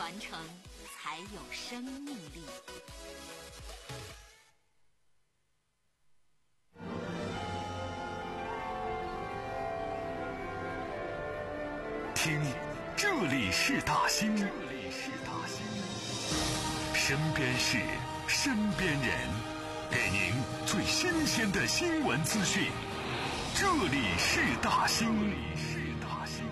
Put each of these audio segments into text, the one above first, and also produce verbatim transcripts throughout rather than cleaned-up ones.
传承才有生命力。 听，这里是大兴，这里是大兴，身边事，身边人，给您最新鲜的新闻资讯。这里是大兴，这里是大兴。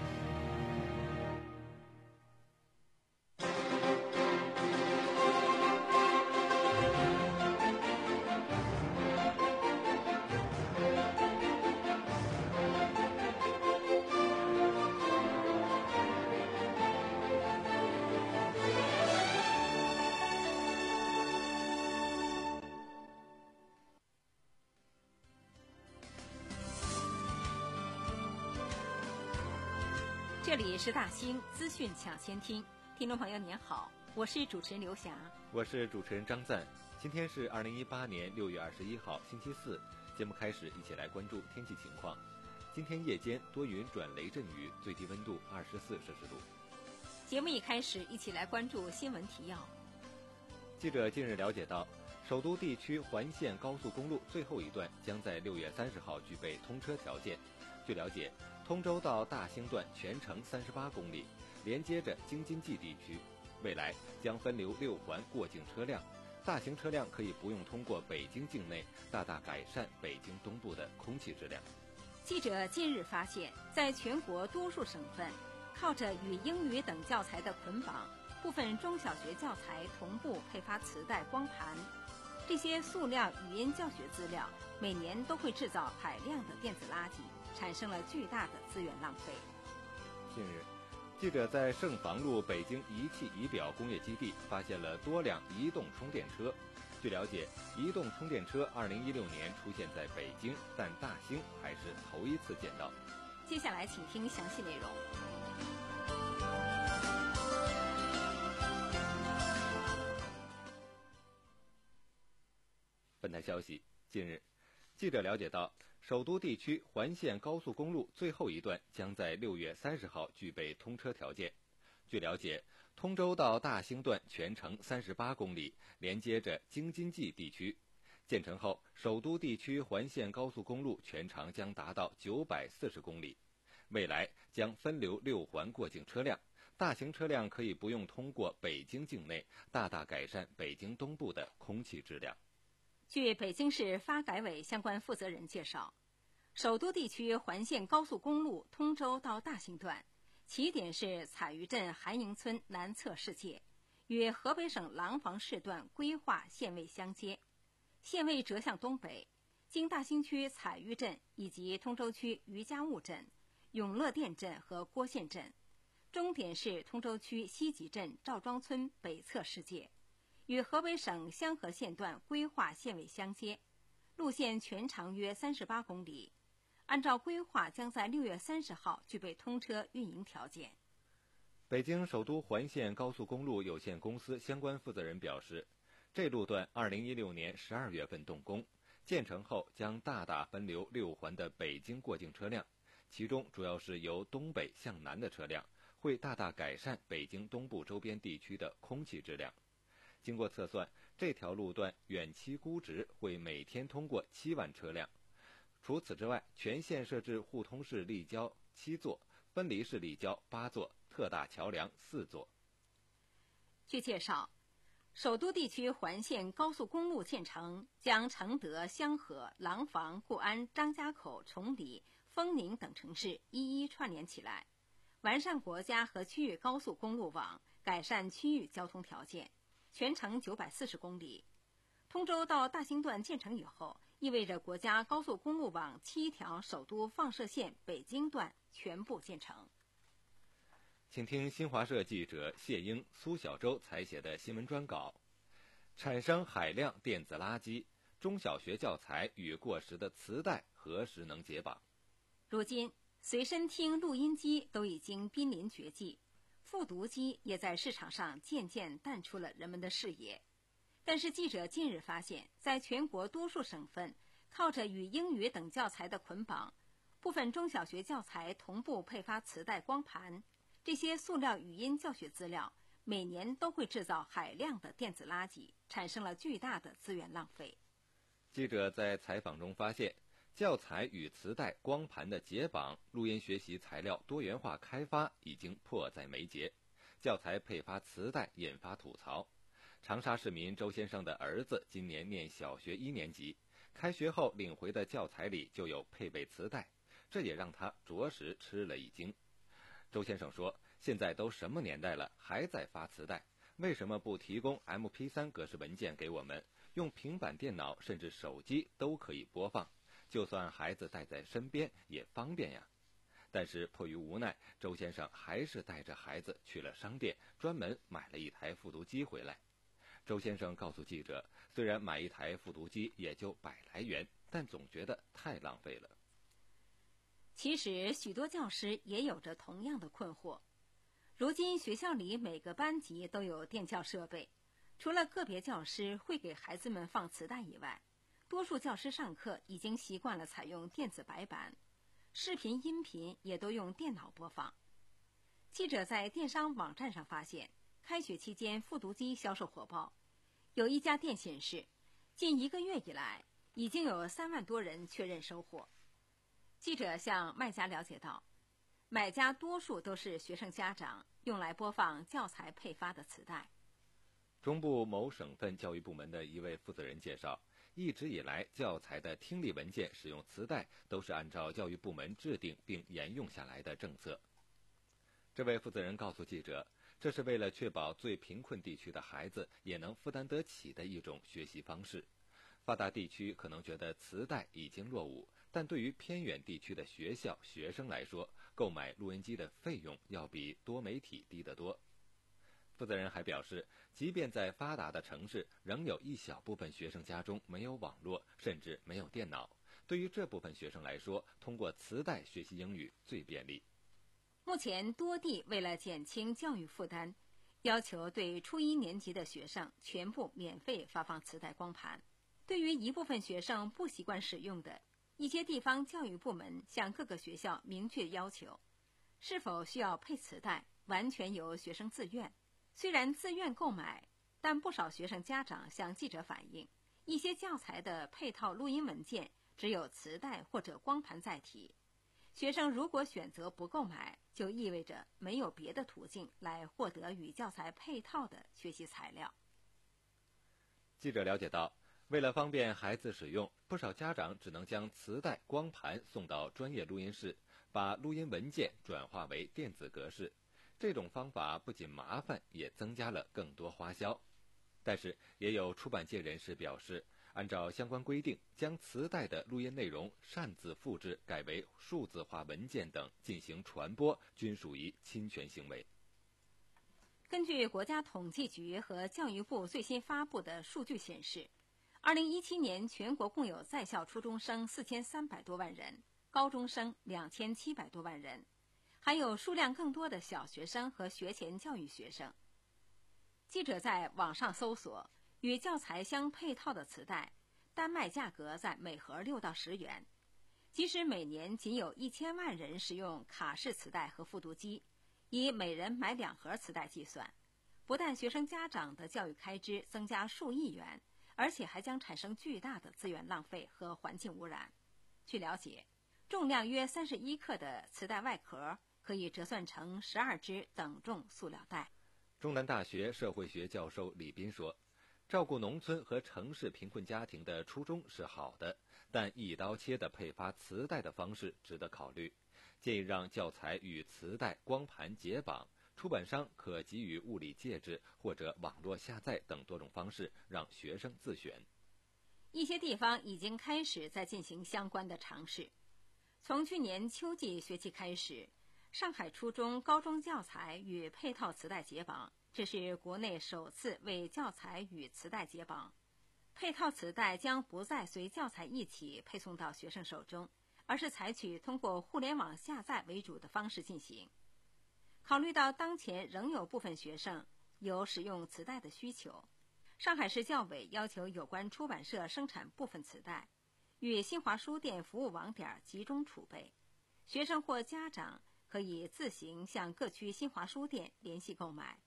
这里是大兴资讯抢先听，听众朋友您好，我是主持人刘霞， 我是主持人张赞。今天是二零一八年六月二十一号，星期四。节目开始，一起来关注天气情况。今天夜间多云转雷阵雨，最低温度二十四摄氏度。 节目一开始，一起来关注新闻提要。 记者近日了解到，首都地区环线高速公路最后一段将在六月三十号具备通车条件。据了解，通州到大兴段全程三十八公里，连接着京津冀地区，未来将分流六环过境车辆，大型车辆可以不用通过北京境内，大大改善北京东部的空气质量。 记者近日发现，在全国多数省份，靠着与英语等教材的捆绑，部分中小学教材同步配发磁带光盘。这些塑料语音教学资料每年都会制造海量的电子垃圾，产生了巨大的资源浪费。 近日，记者在盛房路北京仪器仪表工业基地发现了多辆移动充电车。据了解，移动充电车二零一六年出现在北京，但大兴还是头一次见到。 接下来请听详细内容。 本台消息，近日，记者了解到，首都地区环线高速公路最后一段将在六月三十号具备通车条件。据了解，通州到大兴段全程三十八公里，连接着京津冀地区。建成后，首都地区环线高速公路全长将达到九百四十公里，未来将分流六环过境车辆，大型车辆可以不用通过北京境内，大大改善北京东部的空气质量。 据北京市发改委相关负责人介绍，首都地区环线高速公路通州到大兴段，起点是采鱼镇韩营村南侧世界，与河北省廊坊市段规划线位相接，线位折向东北，经大兴区采鱼镇以及通州区余家务镇、永乐店镇和郭县镇，终点是通州区西集镇赵庄村北侧世界，与河北省香河县段规划线位相接，路线全长约三十八公里。按照规划，将在六月三十号具备通车运营条件。 北京首都环线高速公路有限公司相关负责人表示，这路段二零一六年十二月份动工，建成后将大大分流六环的北京过境车辆，其中主要是由东北向南的车辆，会大大改善北京东部周边地区的空气质量。经过测算，这条路段远期估值会每天通过七万车辆。除此之外，全线设置互通式立交七座，分离式立交八座，特大桥梁四座。 据介绍，首都地区环线高速公路建成，将承德、香河、廊坊、固安、张家口、崇礼、丰宁等城市一一串联起来，完善国家和区域高速公路网，改善区域交通条件。全程九百四十公里。通州到大兴段建成以后，意味着国家高速公路网七条首都放射线北京段全部建成。 请听新华社记者谢英、苏小舟采写的新闻专稿：产生海量电子垃圾，中小学教材与过时的磁带何时能解绑？ 如今，随身听、录音机都已经濒临绝迹，复读机也在市场上渐渐淡出了人们的视野。但是记者近日发现，在全国多数省份，靠着与英语等教材的捆绑，部分中小学教材同步配发磁带光盘，这些塑料语音教学资料每年都会制造海量的电子垃圾，产生了巨大的资源浪费。 记者在采访中发现，教材与磁带、光盘的解绑、录音学习材料多元化开发已经迫在眉睫。教材配发磁带引发吐槽。长沙市民周先生的儿子今年念小学一年级，开学后领回的教材里就有配备磁带，这也让他着实吃了一惊。周先生说，现在都什么年代了，还在发磁带，为什么不提供 M P 三 格式文件给我们？用平板电脑甚至手机都可以播放，就算孩子带在身边也方便呀。但是迫于无奈，周先生还是带着孩子去了商店，专门买了一台复读机回来。周先生告诉记者，虽然买一台复读机也就百来元，但总觉得太浪费了。 其实许多教师也有着同样的困惑。如今学校里每个班级都有电教设备，除了个别教师会给孩子们放磁带以外，多数教师上课已经习惯了采用电子白板，视频音频也都用电脑播放。记者在电商网站上发现，开学期间复读机销售火爆，有一家店显示，近一个月以来已经有三万多人确认收货。记者向卖家了解到，买家多数都是学生家长，用来播放教材配发的磁带。 中部某省份教育部门的一位负责人介绍，一直以来教材的听力文件使用磁带都是按照教育部门制定并沿用下来的政策。这位负责人告诉记者，这是为了确保最贫困地区的孩子也能负担得起的一种学习方式。发达地区可能觉得磁带已经落伍，但对于偏远地区的学校学生来说，购买录音机的费用要比多媒体低得多。负责人还表示，即便在发达的城市，仍有一小部分学生家中没有网络，甚至没有电脑。对于这部分学生来说，通过磁带学习英语最便利。 目前多地为了减轻教育负担，要求对初一年级的学生全部免费发放磁带光盘。对于一部分学生不习惯使用的，一些地方教育部门向各个学校明确要求，是否需要配磁带，完全由学生自愿。虽然自愿购买，但不少学生家长向记者反映，一些教材的配套录音文件只有磁带或者光盘载体。学生如果选择不购买，就意味着没有别的途径来获得与教材配套的学习材料。 记者了解到，为了方便孩子使用，不少家长只能将磁带、光盘送到专业录音室，把录音文件转化为电子格式。这种方法不仅麻烦，也增加了更多花销。但是也有出版界人士表示，按照相关规定，将磁带的录音内容擅自复制改为数字化文件等进行传播，均属于侵权行为。 根据国家统计局和教育部最新发布的数据显示，二零一七年全国共有在校初中生四千三百多万人，高中生两千七百多万人，还有数量更多的小学生和学前教育学生。记者在网上搜索与教材相配套的磁带，单卖价格在每盒六到十元。即使每年仅有一千万人使用卡式磁带和复读机，以每人买两盒磁带计算，不但学生家长的教育开支增加数亿元，而且还将产生巨大的资源浪费和环境污染。据了解，重量约三十一克的磁带外壳可以折算成十二只等重塑料袋。 中南大学社会学教授李斌说，照顾农村和城市贫困家庭的初衷是好的，但一刀切的配发磁带的方式值得考虑，建议让教材与磁带、光盘解绑，出版商可给予物理介质或者网络下载等多种方式，让学生自选。 一些地方已经开始在进行相关的尝试。从去年秋季学期开始，上海初中、高中教材与配套磁带解绑，这是国内首次为教材与磁带解绑。配套磁带将不再随教材一起配送到学生手中，而是采取通过互联网下载为主的方式进行。考虑到当前仍有部分学生有使用磁带的需求，上海市教委要求有关出版社生产部分磁带，与新华书店服务网点集中储备，学生或家长可以自行向各区新华书店联系购买。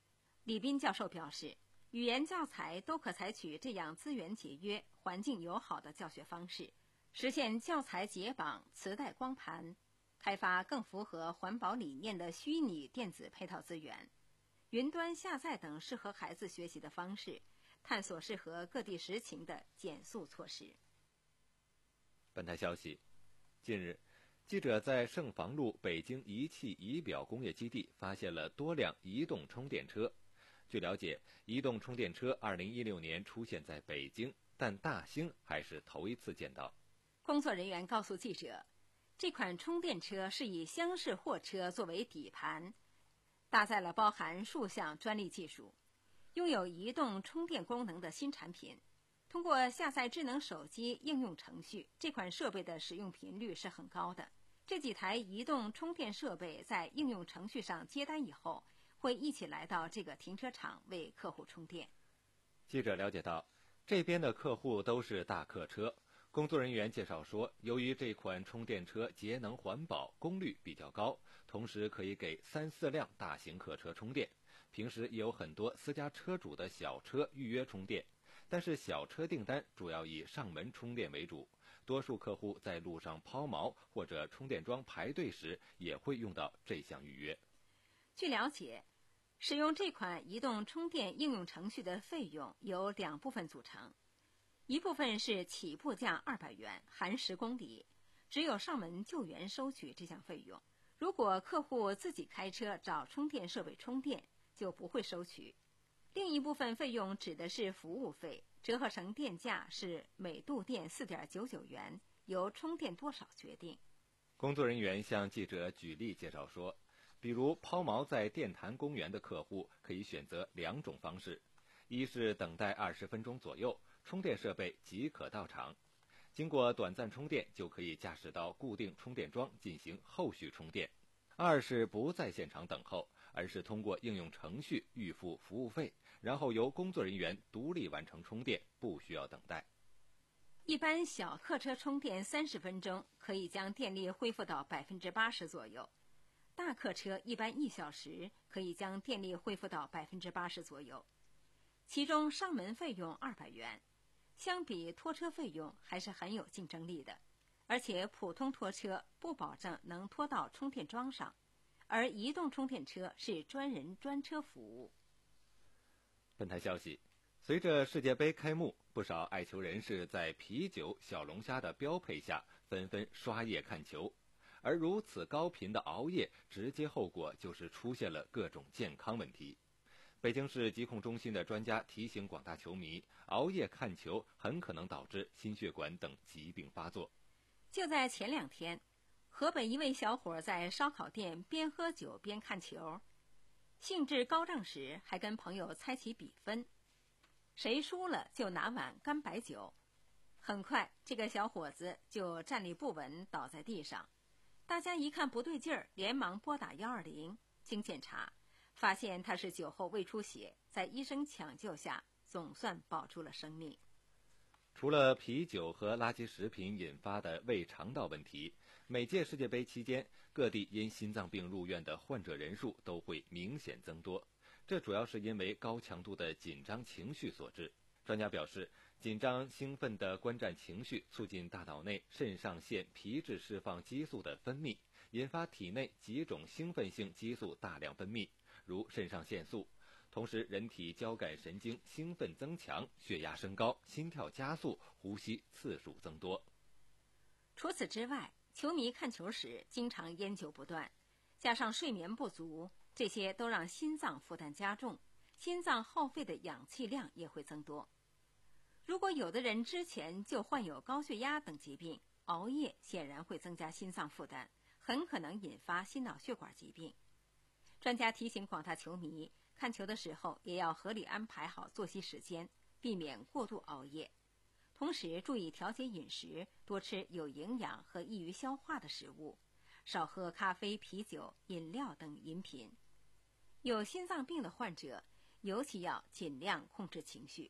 李斌教授表示，语言教材都可采取这样资源节约、环境友好的教学方式，实现教材解绑、磁带光盘，开发更符合环保理念的虚拟电子配套资源，云端下载等适合孩子学习的方式，探索适合各地实情的减速措施。 本台消息，近日，记者在盛房路北京仪器仪表工业基地发现了多辆移动充电车。据了解，移动充电车二零一六年出现在北京，但大兴还是头一次见到。 工作人员告诉记者，这款充电车是以厢式货车作为底盘，搭载了包含数项专利技术，拥有移动充电功能的新产品。通过下载智能手机应用程序，这款设备的使用频率是很高的。这几台移动充电设备在应用程序上接单以后，会一起来到这个停车场为客户充电。 记者了解到，这边的客户都是大客车。工作人员介绍说，由于这款充电车节能环保，功率比较高，同时可以给三四辆大型客车充电。平时也有很多私家车主的小车预约充电，但是小车订单主要以上门充电为主，多数客户在路上抛锚或者充电桩排队时也会用到这项预约。 据了解，使用这款移动充电应用程序的费用由两部分组成，一部分是起步价二百元，含十公里，只有上门救援收取这项费用。如果客户自己开车找充电设备充电，就不会收取。另一部分费用指的是服务费，折合成电价是每度电 四点九九元，由充电多少决定。 工作人员向记者举例介绍说，比如抛锚在电坛公园的客户可以选择两种方式，一是等待二十分钟左右，充电设备即可到场，经过短暂充电就可以驾驶到固定充电桩进行后续充电；二是不在现场等候，而是通过应用程序预付服务费，然后由工作人员独立完成充电，不需要等待。 一般小客车充电三十分钟可以将电力恢复到百分之八十左右，大客车一般一小时可以将电力恢复到百分之八十左右。其中上门费用二百元，相比拖车费用还是很有竞争力的，而且普通拖车不保证能拖到充电桩上，而移动充电车是专人专车服务。 本台消息，随着世界杯开幕，不少爱球人士在啤酒、小龙虾的标配下纷纷刷夜看球，而如此高频的熬夜，直接后果就是出现了各种健康问题。北京市疾控中心的专家提醒广大球迷，熬夜看球很可能导致心血管等疾病发作。 就在前两天，河北一位小伙在烧烤店边喝酒边看球，兴致高涨时还跟朋友猜起比分，谁输了就拿碗干白酒。很快这个小伙子就站立不稳倒在地上，大家一看不对劲儿，连忙拨打一二零，经检查发现他是酒后胃出血，在医生抢救下总算保住了生命。 除了啤酒和垃圾食品引发的胃肠道问题，每届世界杯期间，各地因心脏病入院的患者人数都会明显增多，这主要是因为高强度的紧张情绪所致。专家表示，紧张兴奋的观战情绪促进大脑内肾上腺皮质释放激素的分泌，引发体内几种兴奋性激素大量分泌，如肾上腺素。同时，人体交感神经兴奋增强，血压升高，心跳加速，呼吸次数增多。 除此之外，球迷看球时经常烟酒不断，加上睡眠不足，这些都让心脏负担加重，心脏耗费的氧气量也会增多。如果有的人之前就患有高血压等疾病，熬夜显然会增加心脏负担，很可能引发心脑血管疾病。专家提醒广大球迷，看球的时候也要合理安排好作息时间，避免过度熬夜。同时注意调节饮食，多吃有营养和易于消化的食物，少喝咖啡、啤酒、饮料等饮品。有心脏病的患者尤其要尽量控制情绪。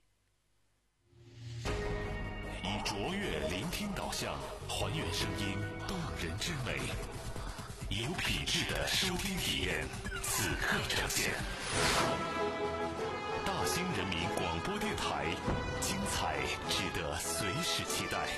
以卓越聆听导向，还原声音动人之美，有品质的收听体验，此刻呈现。 台，精彩值得随时期待。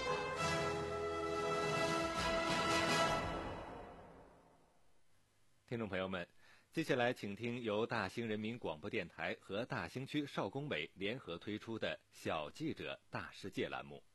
听众朋友们，接下来请听由大兴人民广播电台和大兴区少工委联合推出的小记者大世界栏目。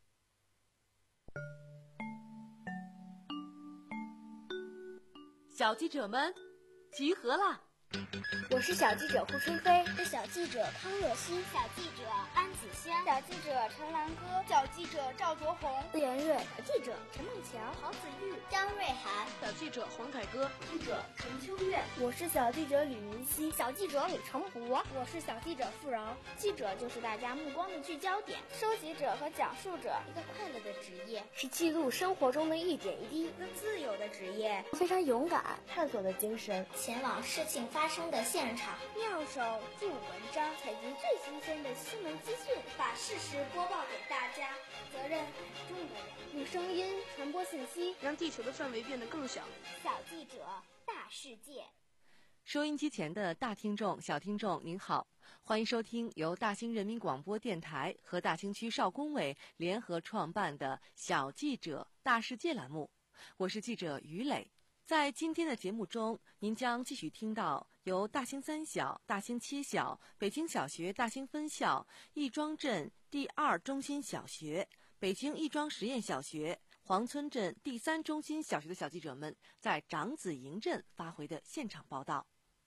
小记者们集合啦！ 我是小记者胡春飞， 是小记者康若曦， 小记者安子香， 小记者陈兰歌， 小记者赵卓红， 顾妍蕊， 小记者陈梦桥， 郝子玉， 张瑞涵， 小记者黄凯歌， 记者陈秋月。 我是小记者吕明熙， 小记者李成博， 我是小记者付饶。 记者就是大家目光的聚焦点， 收集者和讲述者， 一个快乐的职业， 是记录生活中的一点一滴， 一个自由的职业， 非常勇敢，探索的精神， 前往事情发生的现场， 妙手著文章，采集最新鲜的新闻资讯， 把事实播报给大家。责任很重的人， 用声音传播信息， 让地球的范围变得更小。 小记者大世界。 收音机前的大听众、小听众，您好，欢迎收听由大兴人民广播电台和大兴区少工委联合创办的小记者大世界栏目，我是记者于磊。在今天的节目中，您将继续听到由大兴三小、大兴七小、北京小学大兴分校、亦庄镇第二中心小学、北京亦庄实验小学、黄村镇第三中心小学的小记者们在长子营镇发回的现场报道。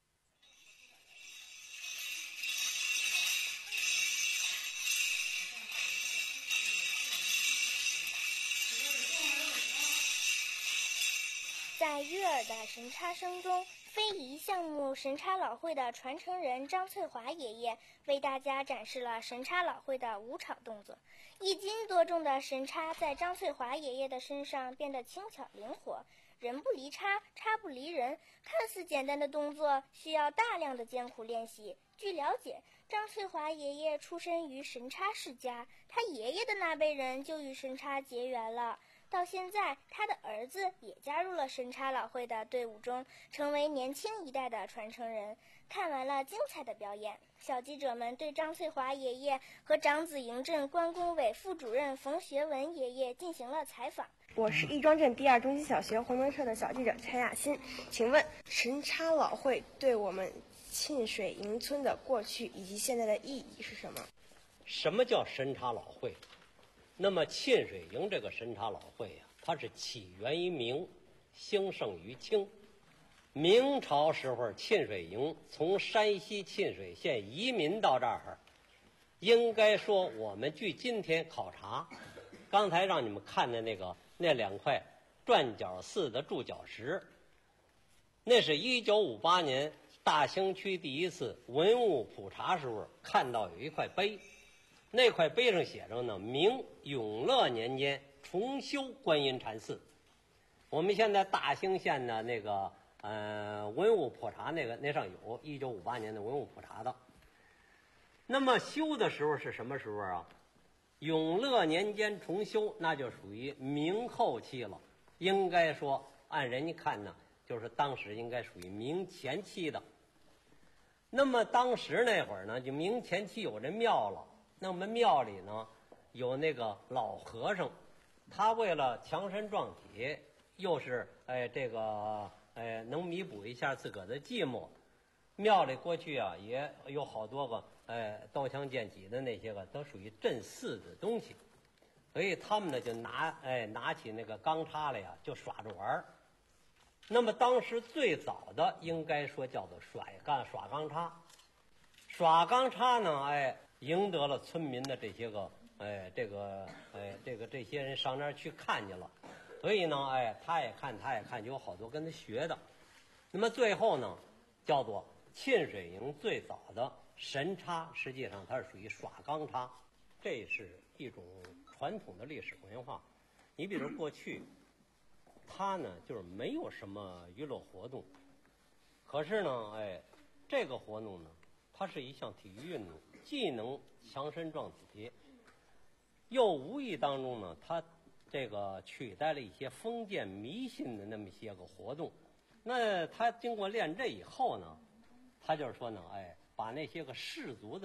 在悦耳的神叉声中，非遗项目神叉老会的传承人张翠华爷爷为大家展示了神叉老会的五场动作。一斤多重的神叉在张翠华爷爷的身上变得轻巧灵活，人不离叉，叉不离人，看似简单的动作需要大量的艰苦练习。据了解，张翠华爷爷出身于神叉世家，他爷爷的那辈人就与神叉结缘了。到现在，他的儿子也加入了神叉老会的队伍中，成为年轻一代的传承人。看完了精彩的表演，小记者们对张翠华爷爷和长子营镇关工委副主任冯学文爷爷进行了采访。 我是亦庄镇第二中心小学红门社的小记者陈雅欣，请问神叉老会对我们沁水营村的过去以及现在的意义是什么？ 什么叫神叉老会？那么沁水营这个神叉老会呀、啊，它是起源于明，兴盛于清。明朝时候，沁水营从山西沁水县移民到这儿，应该说我们据今天考察，刚才让你们看的那个那两块转角寺的柱脚石，那是一九五八年大兴区第一次文物普查时候看到有一块碑。那块碑上写着呢，明永乐年间重修观音禅寺。我们现在大兴县的那个呃文物普查那个那上有一九五八年的文物普查的。那么修的时候是什么时候啊？永乐年间重修，那就属于明后期了。应该说按人家看呢，就是当时应该属于明前期的。那么当时那会儿呢，就明前期有这庙了。那我们庙里呢有那个老和尚，他为了强身壮体，又是哎这个哎能弥补一下自个儿的寂寞。庙里过去啊也有好多个哎刀枪剑戟的那些个都属于镇寺的东西，所以他们呢就拿哎拿起那个钢叉来呀就耍着玩儿。那么当时最早的应该说叫做甩钢耍钢叉，耍钢叉呢哎。赢得了村民的这些个，哎，这个，哎，这个这些人上那儿去看去了，所以呢，哎，他也看，他也看，就有好多跟他学的。那么最后呢，叫做沁水营最早的神叉，实际上它是属于耍钢叉，这是一种传统的历史文化。你比如过去，它呢就是没有什么娱乐活动，可是呢，哎，这个活动呢，它是一项体育运动。既能强身壮体，又无意当中呢，它这个取代了一些封建迷信的那么一些个活动。那他经过练这以后呢，他就是说呢，哎，把那些个世俗的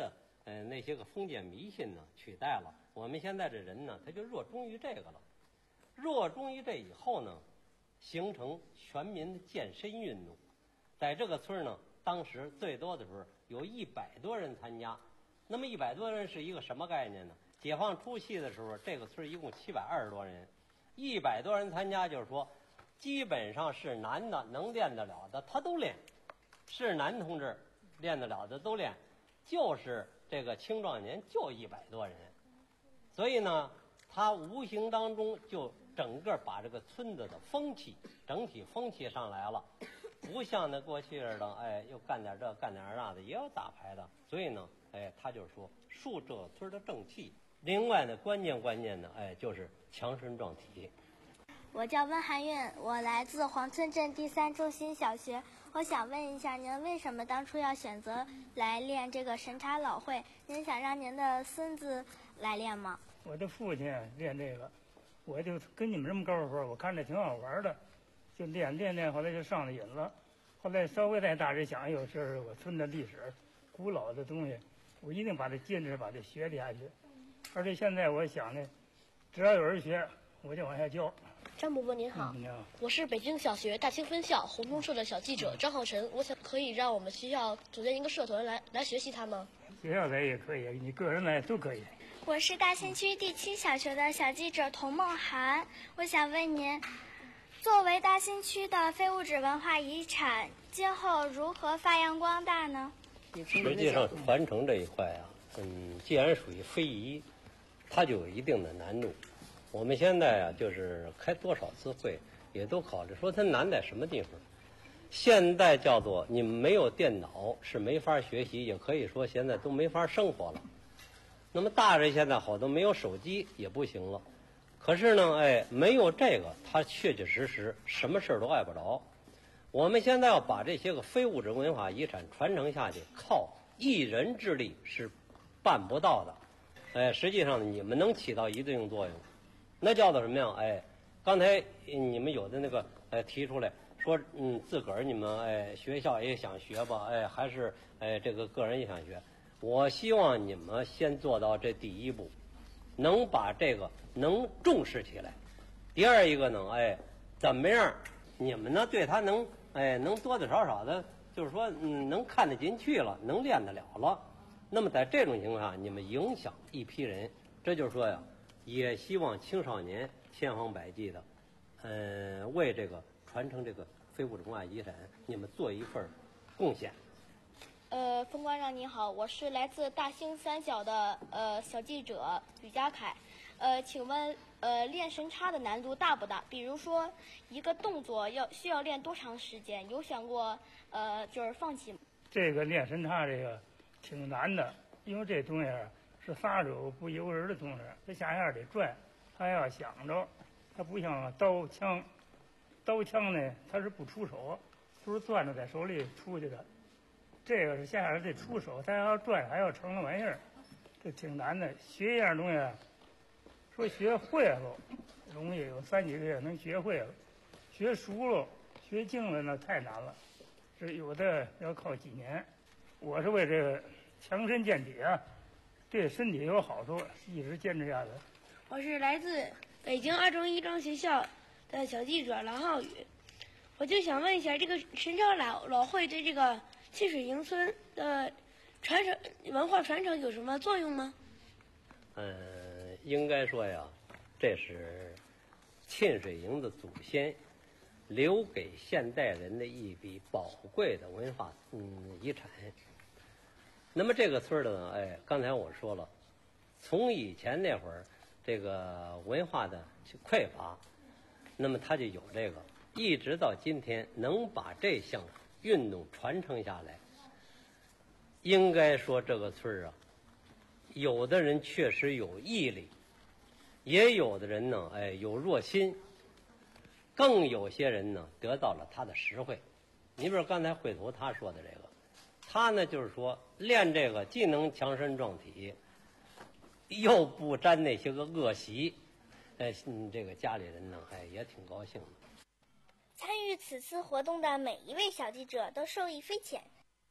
呃那些个封建迷信呢取代了。我们现在这人呢，他就热衷于这个了。热衷于这以后呢，形成全民的健身运动。在这个村呢，当时最多的时候有一百多人参加。那么一百多人是一个什么概念呢？解放初期的时候，这个村一共七百二十多人，一百多人参加，就是说，基本上是男的能练得了的他都练，是男同志练得了的都练，就是这个青壮年就一百多人，所以呢，他无形当中就整个把这个村子的风气整体风气上来了，不像那过去似的，哎，又干点这干点那的，也有打牌的，所以呢，哎，他就是说树这个村的正气。另外呢，关键关键呢，哎，就是强身壮体。 我叫温涵韵，我来自黄村镇第三中心小学。我想问一下，您为什么当初要选择来练这个神茶老会？您想让您的孙子来练吗？ 我的父亲练这个，我就跟你们这么高的时候，我看着挺好玩的，就练练练，后来就上了瘾了。后来稍微再大点想，有这是我村的历史、古老的东西，我一定把它坚持把它学下去。而且现在我想呢，只要有人学，我就往下教。 张伯伯您好， 嗯、你好， 我是北京小学大清分校红中社的小记者张浩晨。我想可以让我们学校组建一个社团来来学习它吗？ 学校来也可以，你个人来都可以。 我是大兴区第七小学的小记者童梦涵，我想问您，作为大兴区的非物质文化遗产，今后如何发扬光大呢？ 实际上传承这一块啊，嗯，既然属于非遗，它就有一定的难度。我们现在啊，就是开多少次会，也都考虑说它难在什么地方。现在叫做你们没有电脑是没法学习，也可以说现在都没法生活了。那么大人现在好多没有手机也不行了，可是呢，哎，没有这个，他确确实实什么事儿都碍不着。我们现在要把这些个非物质文化遗产传承下去，靠一人之力是办不到的。哎，实际上你们能起到一定作用。那叫做什么呀？哎，刚才你们有的那个哎提出来说，嗯，自个儿你们哎学校也想学吧，哎，还是哎这个个人也想学。我希望你们先做到这第一步，能把这个能重视起来。第二一个呢，哎，怎么样？你们呢对他能哎能多多少少的，就是说嗯能看得进去了，能练得了了。那么在这种情况下，你们影响一批人，这就是说呀。也希望青少年千方百计的，呃，为这个传承这个非物质文化遗产，你们做一份贡献。 呃，封官长您好，我是来自大兴三小的呃小记者吕家凯。呃，请问呃练神叉的难度大不大？比如说一个动作要需要练多长时间？有想过呃就是放弃吗？ 这个练神叉这个挺难的，因为这东西是撒手不由人的东西，它下下得转，它要想着，它不像刀枪，刀枪呢它是不出手，都是攥着在手里出去的。这个是下下得出手，它还要转，还要成那玩意儿，这挺难的。学一样东西，说学会了容易，有三几个月能学会了；学熟了、学精了那太难了，这有的要靠几年。我是为这个强身健体啊。对身体有好处，一直坚持下来。 我是来自北京二中一中学校的小记者郎浩宇，我就想问一下，这个神叉老老会对这个沁水营村的传承文化传承有什么作用吗？ 嗯，应该说呀，这是沁水营的祖先留给现代人的一笔宝贵的文化嗯遗产。那么这个村的呢，哎，刚才我说了，从以前那会儿这个文化的匮乏，那么他就有这个，一直到今天能把这项运动传承下来，应该说这个村啊，有的人确实有毅力，也有的人呢，哎，有热心，更有些人呢得到了他的实惠。你比如刚才慧图他说的这个。他呢，就是说练这个既能强身壮体，又不沾那些个恶习，哎，嗯，这个家里人呢，哎，也挺高兴的。 参与此次活动的每一位小记者都受益匪浅。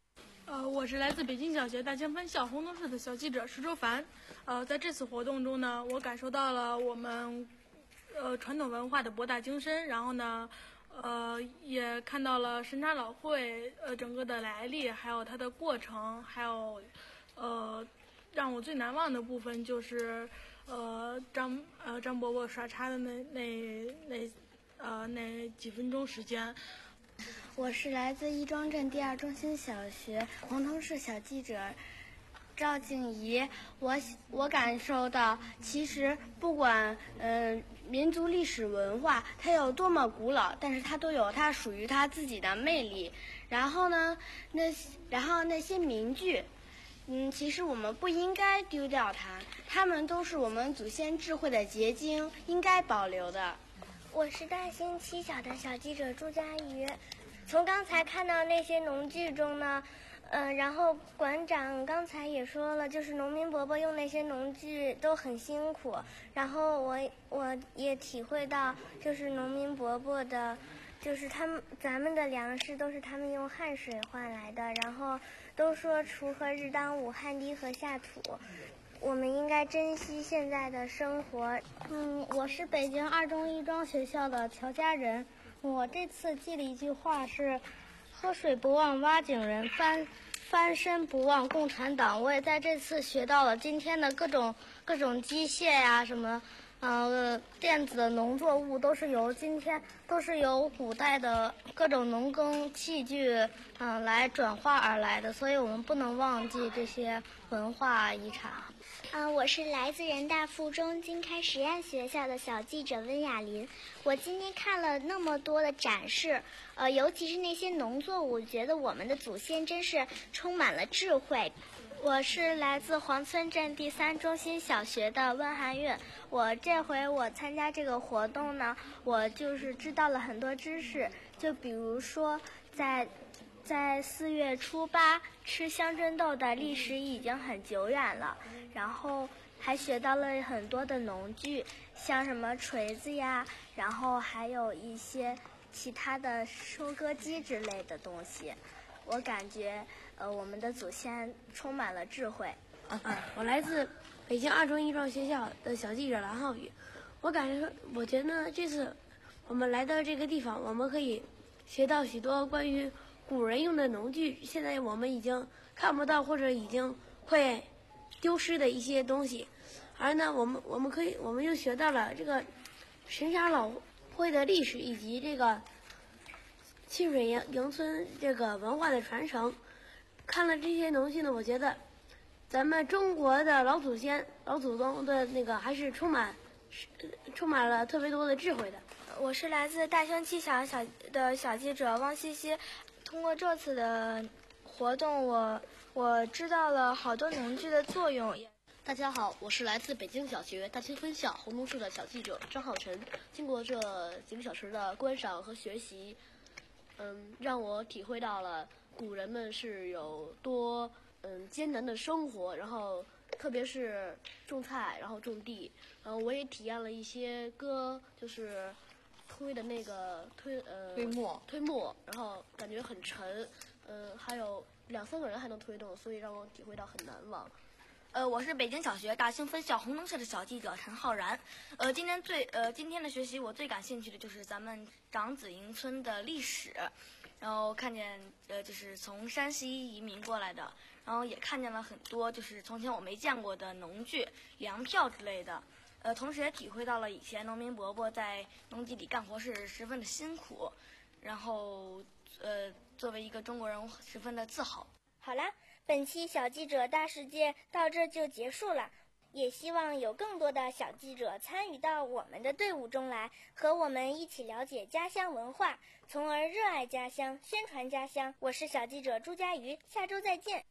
呃，我是来自北京小学大兴分校洪洞市的小记者石周凡。呃，在这次活动中呢，我感受到了我们呃传统文化的博大精深，然后呢，呃，也看到了神茶老会呃整个的来历，还有它的过程，还有呃让我最难忘的部分就是呃张呃张伯伯刷茶的那那那呃那几分钟时间。 我是来自亦庄镇第二中心小学洪洞市小记者赵静怡。我我感受到，其实不管嗯、呃、民族历史文化它有多么古老，但是它都有它属于它自己的魅力。然后呢，那然后那些名句，嗯，其实我们不应该丢掉它，它们都是我们祖先智慧的结晶，应该保留的。 我是大兴七小的小记者朱佳瑜。从刚才看到那些农具中呢，呃，然后馆长刚才也说了，就是农民伯伯用那些农具都很辛苦，然后我我也体会到，就是农民伯伯的，就是他们咱们的粮食都是他们用汗水换来的，然后都说锄禾日当午，汗滴禾下土。我们应该珍惜现在的生活。 嗯，我是北京二中亦庄学校的乔家人。我这次记了一句话是：喝水不忘挖井人，翻翻身不忘共产党。我也在这次学到了今天的各种各种机械呀、啊，什么呃电子的农作物都是由今天都是由古代的各种农耕器具嗯、呃、来转化而来的，所以我们不能忘记这些文化遗产。 嗯、呃，我是来自人大附中经开实验学校的小记者温雅林。我今天看了那么多的展示，呃，尤其是那些农作物，觉得我们的祖先真是充满了智慧。 我是来自黄村镇第三中心小学的温涵月。我这回我参加这个活动呢，我就是知道了很多知识，就比如说在。在四月初八吃香椿豆的历史已经很久远了，然后还学到了很多的农具，像什么锤子呀，然后还有一些其他的收割机之类的东西。我感觉呃我们的祖先充满了智慧。 嗯，我来自北京二中亦庄学校的小记者蓝浩宇。我感觉我觉得这次我们来到这个地方，我们可以学到许多关于古人用的农具，现在我们已经看不到或者已经会丢失的一些东西，而呢，我们我们可以我们又学到了这个神茶老会的历史以及这个沁水营营村这个文化的传承。看了这些东西呢，我觉得咱们中国的老祖先、老祖宗的那个还是充满充满了特别多的智慧的。 我是来自大兴七小小的小记者汪西西。通过这次的活动，我我知道了好多农具的作用。 大家好，我是来自北京小学大兴分校洪洞市的小记者张浩晨。经过这几个小时的观赏和学习，嗯，让我体会到了古人们是有多嗯艰难的生活，然后特别是种菜，然后种地。然后我也体验了一些割，就是推的那个推呃推磨推磨，然后感觉很沉，嗯、呃，还有两三个人还能推动，所以让我体会到很难忘。 呃，我是北京小学大兴分校洪洞市的小记者陈浩然。呃，今天最呃今天的学习，我最感兴趣的就是咱们长子营村的历史，然后看见呃就是从山西移民过来的，然后也看见了很多就是从前我没见过的农具、粮票之类的。呃，同时也体会到了以前农民伯伯在农地里干活是十分的辛苦，然后呃作为一个中国人，我十分的自豪。 好啦，本期小记者大世界到这就结束了，也希望有更多的小记者参与到我们的队伍中来，和我们一起了解家乡文化，从而热爱家乡，宣传家乡。我是小记者朱佳瑜，下周再见。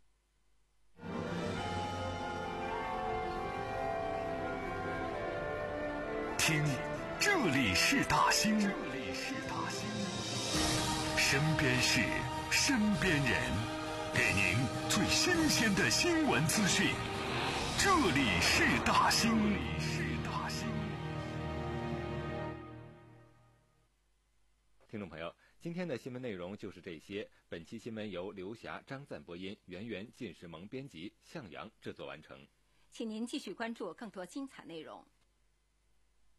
听，这里是大兴，这里是大兴，身边事，身边人，给您最新鲜的新闻资讯。这里是大兴，这里是大兴。 听众朋友， 今天的新闻内容就是这些。本期新闻由刘霞、张赞播音，圆圆、靳世萌编辑，向阳制作完成。 请您继续关注更多精彩内容。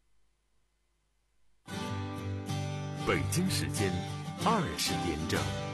北京时间二十点整。